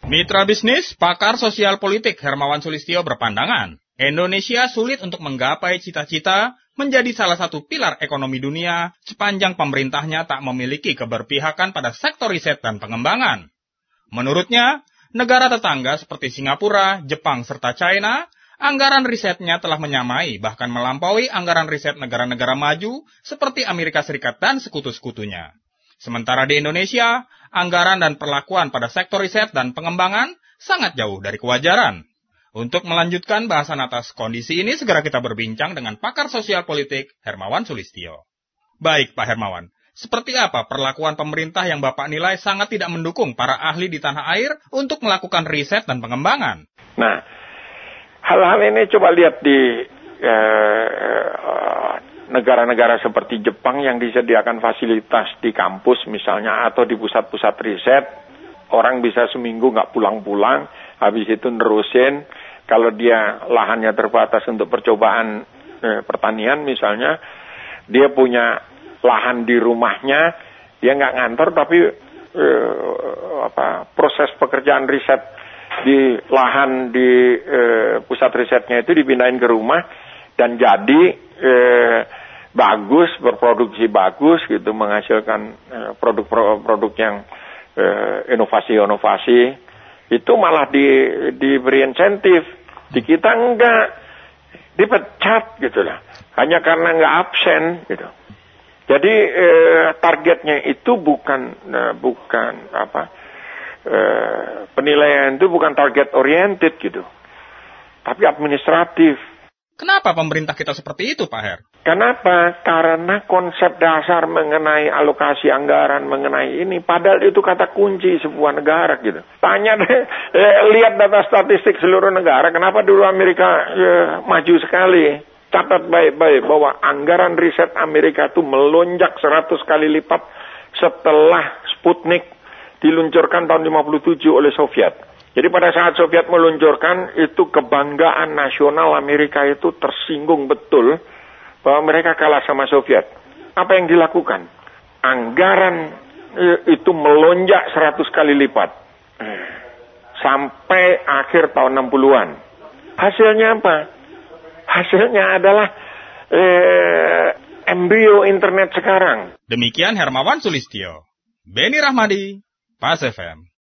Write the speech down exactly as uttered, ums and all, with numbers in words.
Mitra bisnis, pakar sosial politik Hermawan Sulistyo berpandangan, Indonesia sulit untuk menggapai cita-cita menjadi salah satu pilar ekonomi dunia sepanjang pemerintahnya tak memiliki keberpihakan pada sektor riset dan pengembangan. Menurutnya, negara tetangga seperti Singapura, Jepang, serta China, anggaran risetnya telah menyamai bahkan melampaui anggaran riset negara-negara maju seperti Amerika Serikat dan sekutu-sekutunya. Sementara di Indonesia, anggaran dan perlakuan pada sektor riset dan pengembangan sangat jauh dari kewajaran. Untuk melanjutkan bahasan atas kondisi ini, segera kita berbincang dengan pakar sosial politik Hermawan Sulistyo. Baik, Pak Hermawan, seperti apa perlakuan pemerintah yang Bapak nilai sangat tidak mendukung para ahli di tanah air untuk melakukan riset dan pengembangan? Nah, hal-hal ini coba lihat di eh, negara-negara seperti Jepang yang disediakan fasilitas di kampus misalnya atau di pusat-pusat riset. Orang bisa seminggu nggak pulang-pulang, habis itu nerusin. Kalau dia lahannya terbatas untuk percobaan eh, pertanian misalnya, dia punya lahan di rumahnya, dia nggak ngantor tapi eh, apa proses pekerjaan riset di lahan di eh, pusat risetnya itu dipindahin ke rumah dan jadi eh, bagus, berproduksi bagus gitu, menghasilkan eh, produk-produk yang eh, inovasi-inovasi, itu malah di, diberi insentif. Di kita enggak, dipecat gitu lah, hanya karena enggak absen gitu. Jadi eh, targetnya itu bukan eh, bukan apa eh, penilaian itu bukan target oriented gitu, tapi administratif. Kenapa pemerintah kita seperti itu, Pak Her? Kenapa? Karena konsep dasar mengenai alokasi anggaran, mengenai ini, padahal itu kata kunci sebuah negara gitu. Tanya deh, eh, lihat data statistik seluruh negara, kenapa dulu Amerika eh, maju sekali? Catat baik-baik bahwa anggaran riset Amerika itu melonjak seratus kali lipat setelah Sputnik diluncurkan tahun lima puluh tujuh oleh Soviet. Jadi pada saat Soviet meluncurkan, itu kebanggaan nasional Amerika itu tersinggung betul bahwa mereka kalah sama Soviet. Apa yang dilakukan? Anggaran itu melonjak seratus kali lipat. Sampai akhir tahun enam puluhan. Hasilnya apa? Hasilnya adalah eh, embrio internet sekarang. Demikian Hermawan Sulistyo. Beni Rahmadi, Pas F M.